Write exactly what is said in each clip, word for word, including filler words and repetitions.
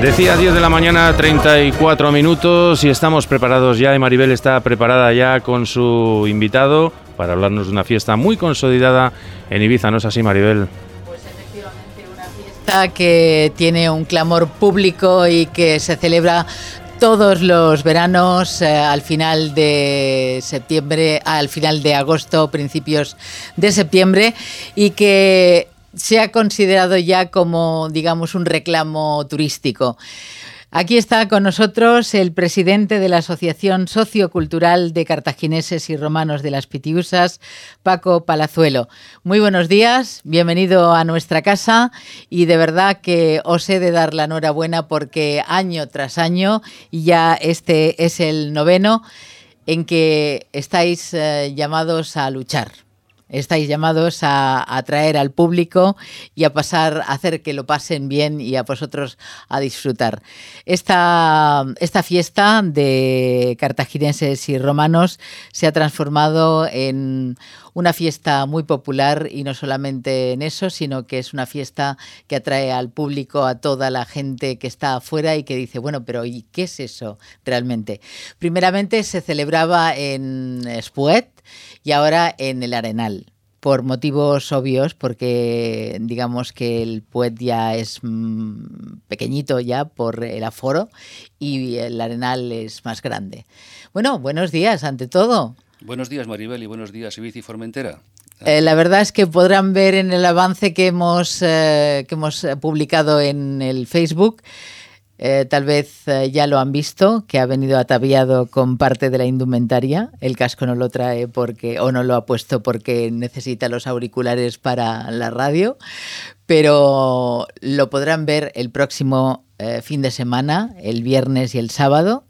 Decía diez de la mañana, treinta y cuatro minutos, y estamos preparados ya, y Maribel está preparada ya con su invitado para hablarnos de una fiesta muy consolidada en Ibiza, ¿no es así, Maribel? Pues efectivamente, una fiesta que tiene un clamor público y que se celebra todos los veranos, eh, al final de septiembre, al final de agosto, principios de septiembre, y que se ha considerado ya como, digamos, un reclamo turístico. Aquí está con nosotros el presidente de la Asociación Sociocultural de Cartagineses y Romanos de las Pitiusas, Paco Palazuelo. Muy buenos días, bienvenido a nuestra casa, y de verdad que os he de dar la enhorabuena porque año tras año, y ya este es el noveno, en que estáis eh, llamados a luchar. Estáis llamados a atraer al público y a pasar, a hacer que lo pasen bien y a vosotros a disfrutar. Esta, esta fiesta de cartagineses y romanos se ha transformado en una fiesta muy popular, y no solamente en eso, sino que es una fiesta que atrae al público, a toda la gente que está afuera y que dice, bueno, pero ¿y qué es eso realmente? Primeramente se celebraba en Espuet y ahora en el Arenal, por motivos obvios, porque digamos que el Puet ya es mmm, pequeñito ya por el aforo y el Arenal es más grande. Bueno, buenos días ante todo. Buenos días, Maribel, y buenos días, Ibiza y Formentera. Eh, la verdad es que podrán ver en el avance que hemos, eh, que hemos publicado en el Facebook, eh, tal vez eh, ya lo han visto, que ha venido ataviado con parte de la indumentaria. El casco no lo trae porque, o no lo ha puesto porque necesita los auriculares para la radio, pero lo podrán ver el próximo eh, fin de semana, el viernes y el sábado.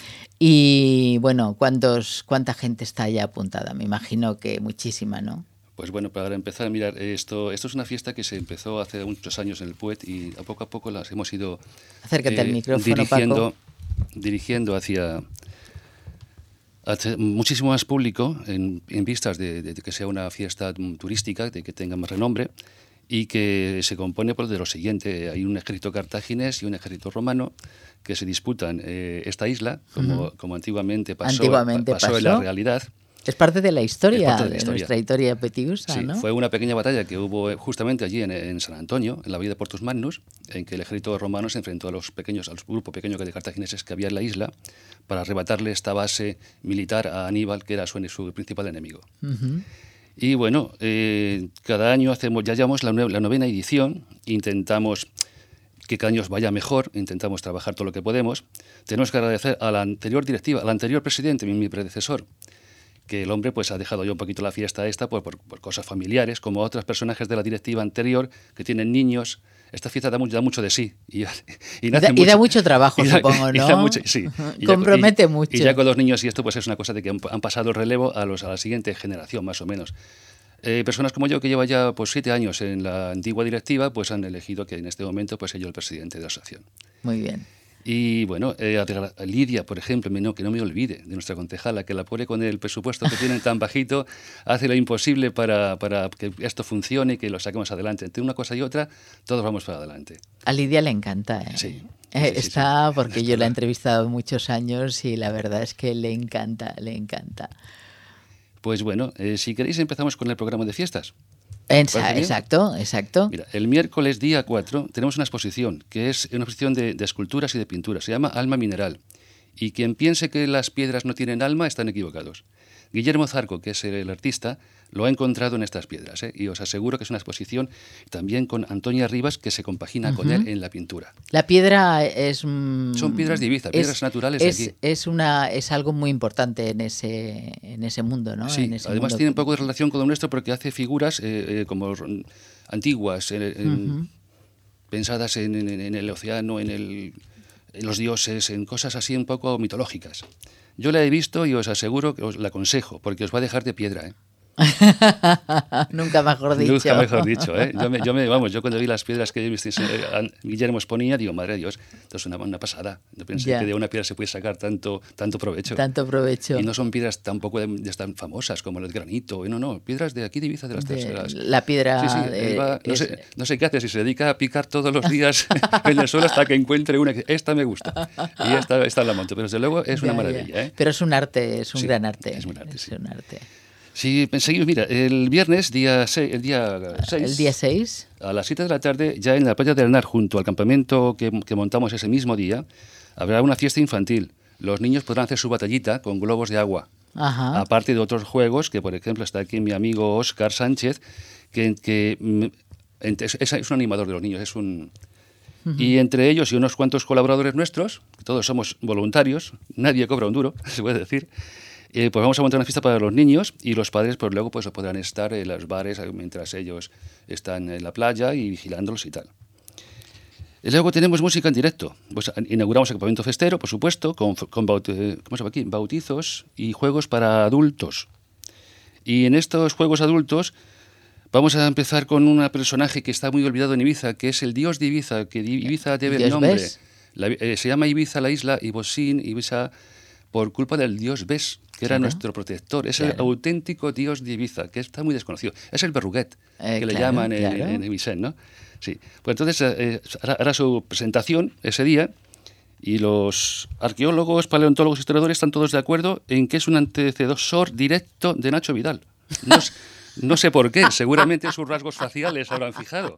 Y bueno, ¿cuántos, ¿cuánta gente está ya apuntada? Me imagino que muchísima, ¿no? Pues bueno, para empezar, mirar, esto, esto es una fiesta que se empezó hace muchos años en el Puet, y a poco a poco las hemos ido Acércate al micrófono, dirigiendo, Paco. dirigiendo hacia, hacia muchísimo más público en, en vistas de, de, de que sea una fiesta turística, de que tenga más renombre, y que se compone por de lo siguiente: hay un ejército cartaginés y un ejército romano que se disputan eh, esta isla, como, uh-huh. como antiguamente pasó, antiguamente pasó, pasó en la realidad. Es parte de la historia, de, la de historia. nuestra historia petiusa, sí, ¿no? Fue una pequeña batalla que hubo justamente allí en, en San Antonio, en la vía de Portus Magnus, en que el ejército romano se enfrentó a los pequeños, al grupo pequeño de cartagineses que había en la isla, para arrebatarle esta base militar a Aníbal, que era su, su principal enemigo. Uh-huh. Y bueno, eh, cada año hacemos, ya llevamos la, la novena edición, intentamos que cada año vaya mejor, intentamos trabajar todo lo que podemos. Tenemos que agradecer a la anterior directiva, al anterior presidente, mi, mi predecesor, que el hombre pues ha dejado ya un poquito la fiesta esta por, por, por cosas familiares, como a otros personajes de la directiva anterior que tienen niños. Esta fiesta da mucho, da mucho de sí. Y, y, da, mucho, y da mucho trabajo, y da, supongo, ¿no? Y da mucho, sí. Y compromete ya, y, mucho. Y ya con los niños y esto pues es una cosa de que han, han pasado el relevo a, los, a la siguiente generación, más o menos. Eh, personas como yo, que lleva ya pues siete años en la antigua directiva, pues han elegido que en este momento pues yo el presidente de la asociación. Muy bien. Y bueno, eh, a Lidia, por ejemplo, no, que no me olvide de nuestra concejala, que la pobre con el presupuesto que tienen tan bajito, hace lo imposible para, para que esto funcione y que lo saquemos adelante. Entre una cosa y otra, todos vamos para adelante. A Lidia le encanta, ¿eh? Sí. Eh, sí, sí está, sí. porque yo la he entrevistado muchos años y la verdad es que le encanta, le encanta. Pues bueno, eh, si queréis empezamos con el programa de fiestas. Esa, exacto, exacto. Mira, el miércoles día cuatro tenemos una exposición, que es una exposición de, de esculturas y de pinturas. Se llama Alma Mineral. Y quien piense que las piedras no tienen alma, están equivocados. Guillermo Zarco, que es el artista, lo ha encontrado en estas piedras, ¿eh? Y os aseguro que es una exposición también con Antonia Rivas, que se compagina uh-huh. con él en la pintura. La piedra es... Mmm, Son piedras de Ibiza, piedras es, naturales es, de aquí. Es, una, es algo muy importante en ese, en ese mundo, ¿no? Sí, en ese además mundo. tiene un poco de relación con lo nuestro porque hace figuras eh, eh, como antiguas, eh, en, uh-huh. pensadas en, en, en el océano, en, el, en los dioses, en cosas así un poco mitológicas. Yo la he visto y os aseguro que os la aconsejo, porque os va a dejar de piedra, ¿eh? Nunca mejor dicho. Nunca mejor dicho, ¿eh? Yo, me, yo, me, vamos, yo cuando vi las piedras que Guillermo exponía, digo, madre de Dios, esto es una, una pasada. Yo pensé ya. que de una piedra se puede sacar tanto, tanto provecho. Tanto provecho. Y no son piedras tampoco de, de tan famosas como el granito, no, no, piedras de aquí de Ibiza, de las terceras. La piedra... Sí, sí, de, va, no, es... sé, no sé qué hace, si se dedica a picar todos los días en el suelo hasta que encuentre una que esta me gusta. Y esta, esta la monto, pero desde luego es una ya, maravilla. Ya. ¿eh? Pero es un arte, es un sí, gran arte. Es un arte, es sí. un arte. Sí, seguimos, mira, el viernes, día seis, el día seis, el día seis, a las siete de la tarde, ya en la playa del Arnar, junto al campamento que, que montamos ese mismo día, habrá una fiesta infantil. Los niños podrán hacer su batallita con globos de agua. Ajá. Aparte de otros juegos, que por ejemplo está aquí mi amigo Óscar Sánchez, que, que es, es un animador de los niños, es un... Uh-huh. Y entre ellos y unos cuantos colaboradores nuestros, todos somos voluntarios, nadie cobra un duro, se puede decir, Eh, pues vamos a montar una fiesta para los niños y los padres pues luego pues podrán estar en los bares mientras ellos están en la playa y vigilándolos y tal. Y luego tenemos música en directo. Pues inauguramos el campamento festero, por supuesto, con, con baut- ¿cómo se llama aquí? bautizos y juegos para adultos. Y en estos juegos adultos vamos a empezar con un personaje que está muy olvidado en Ibiza, que es el dios de Ibiza, que Ibiza debe el nombre. La, eh, se llama Ibiza la isla, Ibosín, Ibiza, por culpa del dios Bes, que era claro. nuestro protector. Es claro. el auténtico dios de Ibiza, que está muy desconocido. Es el Berruguet, eh, que claro, le llaman en, claro. en, en Ibiza, ¿no? Sí. Pues entonces eh, hará, hará su presentación ese día y los arqueólogos, paleontólogos, historiadores están todos de acuerdo en que es un antecesor directo de Nacho Vidal. No, no sé por qué, seguramente sus rasgos faciales se habrán fijado.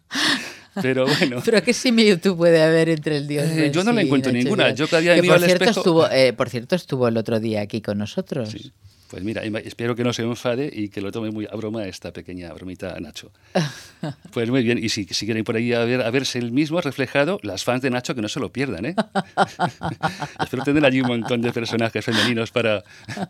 Pero bueno. ¿Pero qué similitud puede haber entre el dios? Eh, yo no le encuentro Nacho ninguna. Vidal. Yo cada día que miro por al cierto espejo... Estuvo, eh, por cierto, estuvo el otro día aquí con nosotros. Sí. Pues mira, espero que no se enfade y que lo tome muy a broma esta pequeña bromita a Nacho. Pues muy bien, y si, si quieren por ahí a, ver, a verse el mismo reflejado, las fans de Nacho que no se lo pierdan, ¿eh? Espero tener allí un montón de personajes femeninos para...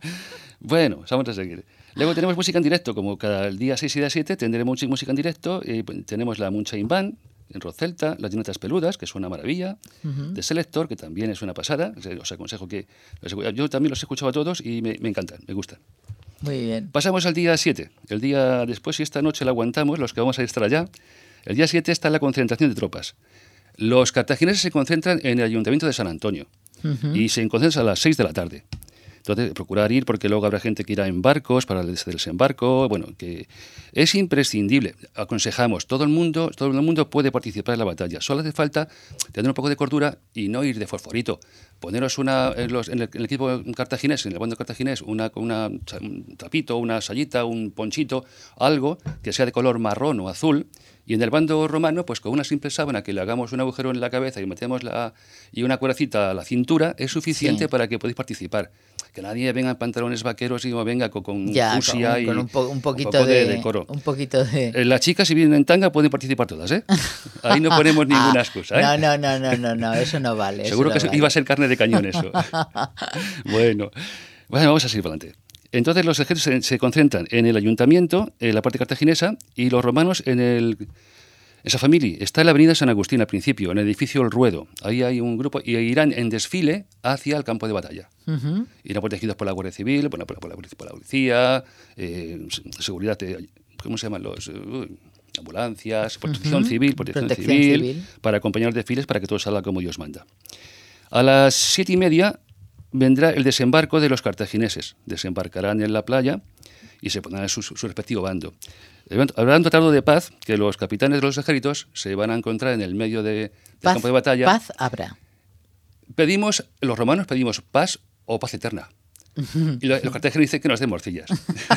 Bueno, vamos a seguir. Luego tenemos música en directo, como cada día seis y día siete tendremos música en directo. Eh, tenemos la Moonshine Band en Rocelta, las Jinetas Peludas, que es una maravilla, uh-huh. de Selector, que también es una pasada. Os aconsejo que... Yo también los he escuchado a todos y me, me encantan, me gustan. Muy bien. Pasamos al día siete. El día después, si esta noche la aguantamos, los que vamos a estar allá, el día siete está la concentración de tropas. Los cartagineses se concentran en el Ayuntamiento de San Antonio uh-huh. y se concentran a las seis de la tarde. Entonces, procurar ir porque luego habrá gente que irá en barcos para el desembarco. Bueno, que es imprescindible. Aconsejamos, todo el mundo, todo el mundo puede participar en la batalla. Solo hace falta tener un poco de cordura y no ir de fosforito. Poneros una, en, los, en, el, en el equipo cartaginés, en el bando cartaginés, una, una, un trapito, una sayita, un ponchito, algo que sea de color marrón o azul. Y en el bando romano, pues con una simple sábana que le hagamos un agujero en la cabeza y metemos la y una cueracita a la cintura, es suficiente sí. para que podáis participar. Que nadie venga en pantalones vaqueros y venga con, con ya, fusia con, y con un, po, un poquito un poco de, de, de coro. Un poquito de... Eh, las chicas, si vienen en tanga, pueden participar todas, ¿eh? Ahí no ponemos ninguna excusa, ¿eh? No, no, no, no, no, no, eso no vale. Seguro no que vale. iba a ser carne de cañón eso. bueno, bueno, vamos a seguir para adelante. Entonces los ejércitos se, se concentran en el ayuntamiento, en la parte cartaginesa, y los romanos en el... Esa familia está en la avenida San Agustín al principio, en el edificio El Ruedo. Ahí hay un grupo y irán en desfile hacia el campo de batalla. Uh-huh. Irán protegidos por la Guardia Civil, por la, por la, por la policía, eh, seguridad, de, ¿cómo se llaman los? Uh, ambulancias, protección uh-huh. civil, protección, protección civil, civil, para acompañar los desfiles para que todo salga como Dios manda. A las siete y media vendrá el desembarco de los cartagineses. Desembarcarán en la playa y se pondrán en su, su respectivo bando. Habrá un tratado de paz que los capitanes de los ejércitos se van a encontrar en el medio de, del paz, campo de batalla. Paz habrá. Pedimos, los romanos pedimos paz o paz eterna. Y los cartagineses dicen que nos den morcillas.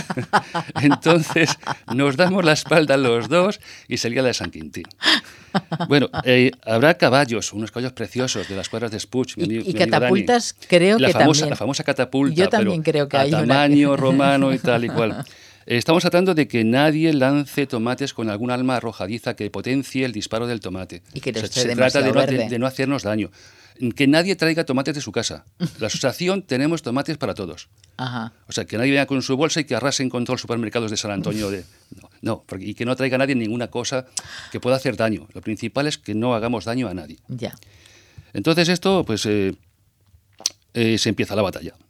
Entonces nos damos la espalda los dos y sería la de San Quintín. Bueno, eh, habrá caballos, unos caballos preciosos de las cuadras de Spuch. Mi, y, mi y catapultas Dani. creo la que famosa, también. La famosa catapulta, Yo también pero creo que a hay tamaño una... romano y tal y cual. Estamos tratando de que nadie lance tomates con algún arma arrojadiza que potencie el disparo del tomate. Y que no se, esté se trata de no, verde. de, de no hacernos daño. Que nadie traiga tomates de su casa. La asociación tenemos tomates para todos. Ajá. O sea, que nadie venga con su bolsa y que arrasen con todos los supermercados de San Antonio. De, no, no porque, y que no traiga nadie ninguna cosa que pueda hacer daño. Lo principal es que no hagamos daño a nadie. Ya. Entonces esto, pues, eh, eh, se empieza la batalla.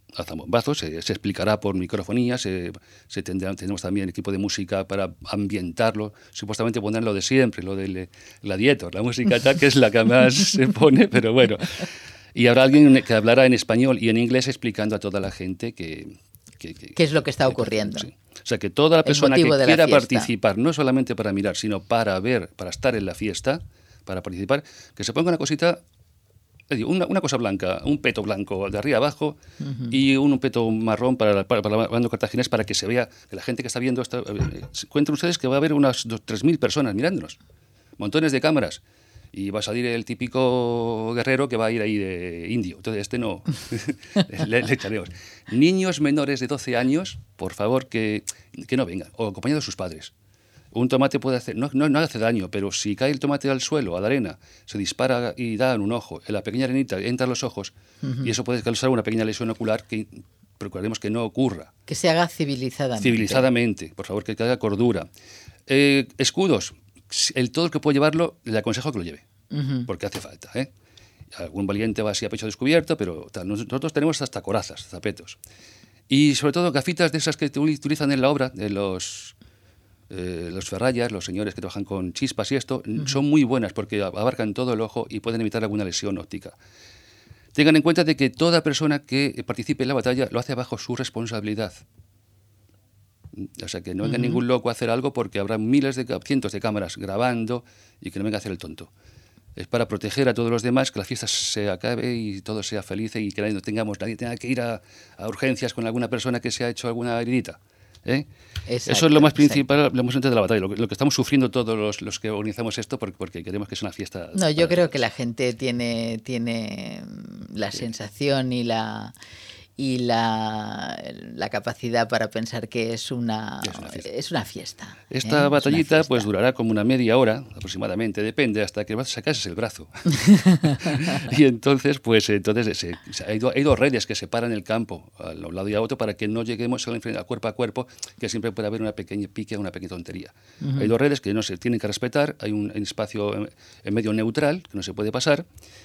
a zambombazo, se, se explicará por microfonía, se, se tendrá, tenemos también equipo de música para ambientarlo, supuestamente pondrán lo de siempre, lo del Gladiator, la música tal, que es la que más se pone, pero bueno. Y habrá alguien que hablará en español y en inglés explicando a toda la gente que... que, que ¿Qué es lo que está ocurriendo? Sí. O sea, que toda la persona que la quiera fiesta. participar, no solamente para mirar, sino para ver, para estar en la fiesta, para participar, que se ponga una cosita, una, una cosa blanca, un peto blanco de arriba abajo uh-huh. y un peto marrón para, para, para la banda cartaginés, para que se vea, que la gente que está viendo, está, eh, cuenten ustedes que va a haber unas tres mil personas mirándonos, montones de cámaras. Y va a salir el típico guerrero que va a ir ahí de indio. Entonces, este no. le, le echaremos. Niños menores de doce años, por favor, que, que no vengan, o acompañados de sus padres. Un tomate puede hacer, no, no, no hace daño, pero si cae el tomate al suelo, a la arena, se dispara y da en un ojo, en la pequeña arenita entra en los ojos, uh-huh. y eso puede causar una pequeña lesión ocular que procuraremos que no ocurra. Que se haga civilizadamente. Civilizadamente, por favor, que haga cordura. Eh, escudos. El todo el que puede llevarlo, le aconsejo que lo lleve, uh-huh. porque hace falta, ¿eh? Algún valiente va así a pecho descubierto, pero tal. Nosotros tenemos hasta corazas, zapetos. Y sobre todo gafitas de esas que utilizan en la obra, de los, eh, los ferrayas, los señores que trabajan con chispas y esto, uh-huh. son muy buenas porque abarcan todo el ojo y pueden evitar alguna lesión óptica. Tengan en cuenta de que toda persona que participe en la batalla lo hace bajo su responsabilidad. O sea, que no venga uh-huh. ningún loco a hacer algo porque habrá miles de, cientos de cámaras grabando y que no venga a hacer el tonto. Es para proteger a todos los demás, que la fiesta se acabe y todo sea feliz y que no tengamos, nadie tenga que ir a, a urgencias con alguna persona que se ha hecho alguna heridita. ¿eh? Exacto, eso es lo más principal, exacto. lo más importante de la batalla, lo, lo que estamos sufriendo todos los, los que organizamos esto porque, porque queremos que sea una fiesta. No, yo creo que la gente tiene, tiene la sí. sensación y la... y la, la capacidad para pensar que es una, es una fiesta. Es una fiesta Esta ¿eh? batallita fiesta. pues durará como una media hora aproximadamente, depende, hasta que vas a sacarse el brazo. Y entonces, pues entonces se, se, hay, do, hay dos redes que separan el campo a un lado y a otro para que no lleguemos a cuerpo a cuerpo, que siempre puede haber una pequeña pique, una pequeña tontería. Uh-huh. Hay dos redes que no se tienen que respetar, hay un, un espacio en, en medio neutral que no se puede pasar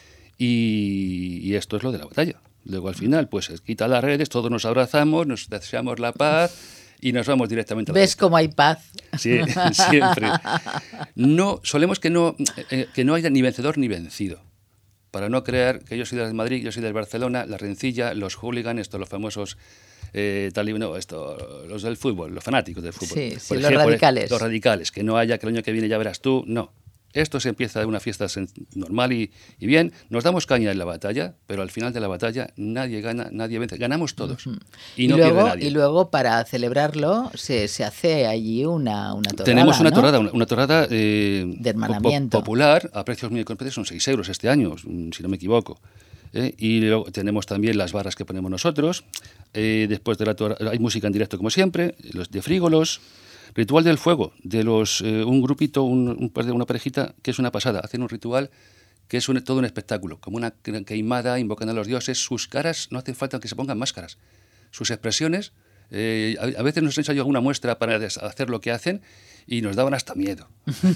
y, y esto es lo de la batalla. Luego al final, pues se quita las redes, todos nos abrazamos, nos deseamos la paz y nos vamos directamente a la ¿Ves fiesta. cómo hay paz? Sí, siempre. No, solemos que no, eh, que no haya ni vencedor ni vencido. Para no crear que yo soy del Madrid, yo soy del Barcelona, la rencilla, los hooligans, estos los famosos eh, tal, no, esto, los del fútbol, los fanáticos del fútbol. Sí, sí, por los ejemplo, radicales. Los radicales, que no haya que el año que viene ya verás tú, no. Esto se empieza de una fiesta normal y, y bien. Nos damos caña en la batalla, pero al final de la batalla nadie gana, nadie vence. Ganamos todos. Uh-huh. Y, y no luego, pierde nadie. Y luego, para celebrarlo, se, se hace allí una, una torrada. Tenemos una ¿no? torrada, una, una torrada eh, de hermanamiento. Po popular, a precios muy económicos, son seis euros este año, si no me equivoco. ¿eh? Y luego tenemos también las barras que ponemos nosotros. Eh, después de la torrada, hay música en directo, como siempre, los de frígolos. Ritual del fuego, de los eh, un grupito, un, un, una parejita, que es una pasada. Hacen un ritual que es un, todo un espectáculo, como una queimada, invocan a los dioses. Sus caras, no hace falta que se pongan máscaras. Sus expresiones, eh, a, a veces nos ensayo alguna muestra para hacer lo que hacen y nos daban hasta miedo.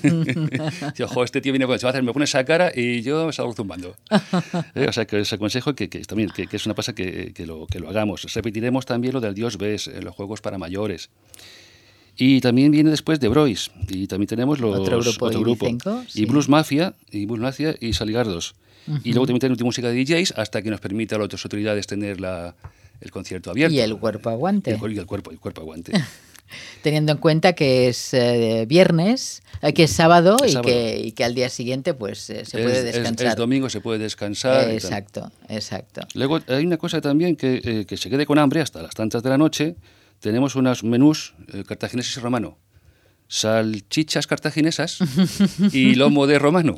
Y, ojo, este tío viene, pues, me pone esa cara y yo salgo zumbando. eh, o sea, que os aconsejo que, que, también, que, que es una pasada que, que, lo, que lo hagamos. Repetiremos también lo del dios Bes en los juegos para mayores. Y también viene después de Brois, y también tenemos los, otro grupo, otro grupo. Cinco, y sí. Blues Mafia, y Blues Mafia y Saligardos. Uh-huh. Y luego también tenemos música de D Js hasta que nos permita a las otras autoridades tener la, el concierto abierto. Y el cuerpo aguante. Y el, y el cuerpo, el cuerpo aguante. Teniendo en cuenta que es eh, viernes, eh, que es sábado, es y, sábado. Que, y que al día siguiente pues eh, se es, puede descansar. Es, es domingo, se puede descansar. Eh, exacto, exacto. Luego hay una cosa también que, eh, que se quede con hambre hasta las tantas de la noche. Tenemos unos menús eh, cartagineses y romano. Salchichas cartaginesas y lomo de romano.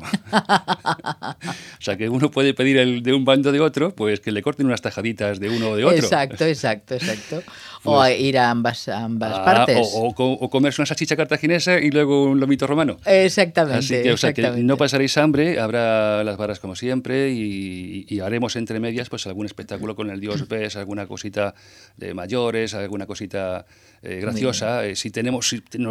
O sea, que uno puede pedir el de un bando de otro, pues que le corten unas tajaditas de uno o de otro. Exacto, exacto, exacto. O pues, ir a ambas, a ambas ah, partes. O, o, o comerse una salchicha cartaginesa y luego un lomito romano. Exactamente. Así que, o sea, exactamente. que no pasaréis hambre, habrá las barras como siempre y, y haremos entre medias pues algún espectáculo con el dios Bes, alguna cosita de mayores, alguna cosita eh, graciosa. Eh, si tenemos, si nos da capacidad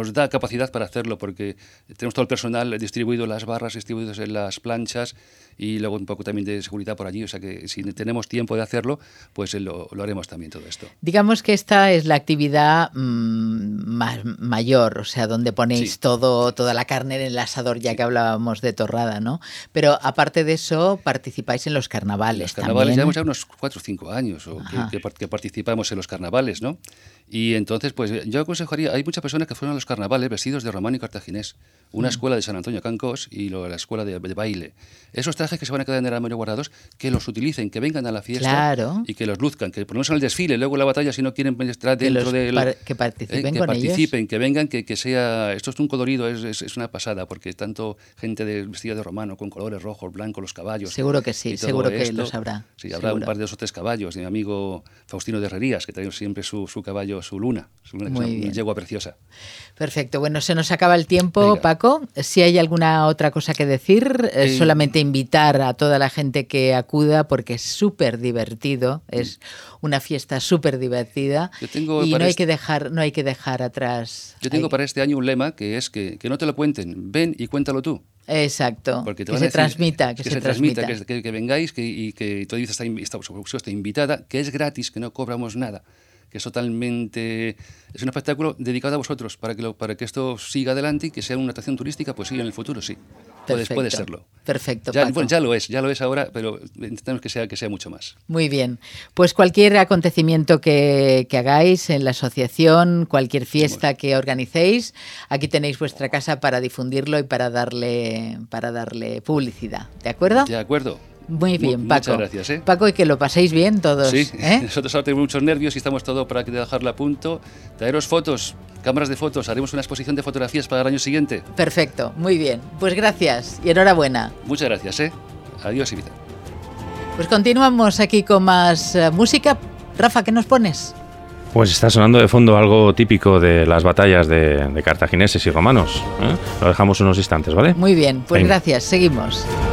capacidad para hacerlo, porque tenemos todo el personal distribuido, las barras distribuidas en las planchas, y luego un poco también de seguridad por allí, o sea que si tenemos tiempo de hacerlo, pues lo, lo haremos también todo esto. Digamos que esta es la actividad mmm, más mayor, o sea, donde ponéis sí. todo, toda la carne en el asador, ya sí. que hablábamos de torrada, ¿no? Pero aparte de eso, participáis en los carnavales. En los carnavales también. llevamos ya unos cuatro o cinco años o que, que, que participamos en los carnavales, ¿no? Y entonces, pues yo aconsejaría, hay muchas personas que fueron a los carnavales vestidos de romano y cartaginés, una mm. escuela de San Antonio Cancós y luego la escuela de, de baile. Esos trajes que se van a quedar en el armario guardados, que los utilicen, que vengan a la fiesta claro. y que los luzcan, que por lo menos en el desfile, luego en la batalla, si no quieren estar dentro de... Par que participen eh, que con participen, ellos. que vengan, que, que sea... Esto es un colorido, es, es, es una pasada, porque tanto gente de, vestida de romano, con colores rojos, blancos, los caballos... Seguro que sí, seguro que esto, los habrá. Sí, habrá seguro. un par de dos o tres caballos, de mi amigo Faustino de Herrerías, que trae siempre su, su caballo, su luna, su luna, Muy que es bien. una yegua preciosa. Perfecto, bueno, se nos acaba el tiempo, Venga. Paco. Si hay alguna otra cosa que decir, eh, solamente invitar a toda la gente que acuda, porque es súper divertido, es una fiesta súper divertida y no hay, este... que dejar, no hay que dejar atrás. Yo tengo hay... para este año un lema que es que, que no te lo cuenten, ven y cuéntalo tú. Exacto, porque te que, se decir, transmita, que, que se, se transmita, transmita, que, que, que vengáis que, y que toda está, está, está, está invitada, que es gratis, que no cobramos nada, que es totalmente, es un espectáculo dedicado a vosotros, para que, lo, para que esto siga adelante y que sea una atracción turística, pues sí, en el futuro sí, puede, puede serlo. Perfecto, ya, Paco. Bueno, ya lo es, ya lo es ahora, pero intentamos que sea, que sea mucho más. Muy bien, pues cualquier acontecimiento que, que hagáis en la asociación, cualquier fiesta sí, que organicéis, aquí tenéis vuestra casa para difundirlo y para darle, para darle publicidad, ¿de acuerdo? De acuerdo. Muy bien, Paco. Muchas gracias. ¿eh? Paco, y que lo paséis bien todos. Sí, ¿eh? nosotros ahora tenemos muchos nervios y estamos todo para dejarlo a punto. Traeros fotos, cámaras de fotos, haremos una exposición de fotografías para el año siguiente. Perfecto, muy bien. Pues gracias y enhorabuena. Muchas gracias. ¿eh? Adiós, Ibiza. Pues continuamos aquí con más uh, música. Rafa, ¿qué nos pones? Pues está sonando de fondo algo típico de las batallas de, de cartagineses y romanos. ¿eh? Lo dejamos unos instantes, ¿vale? Muy bien, pues Venga. Gracias, seguimos.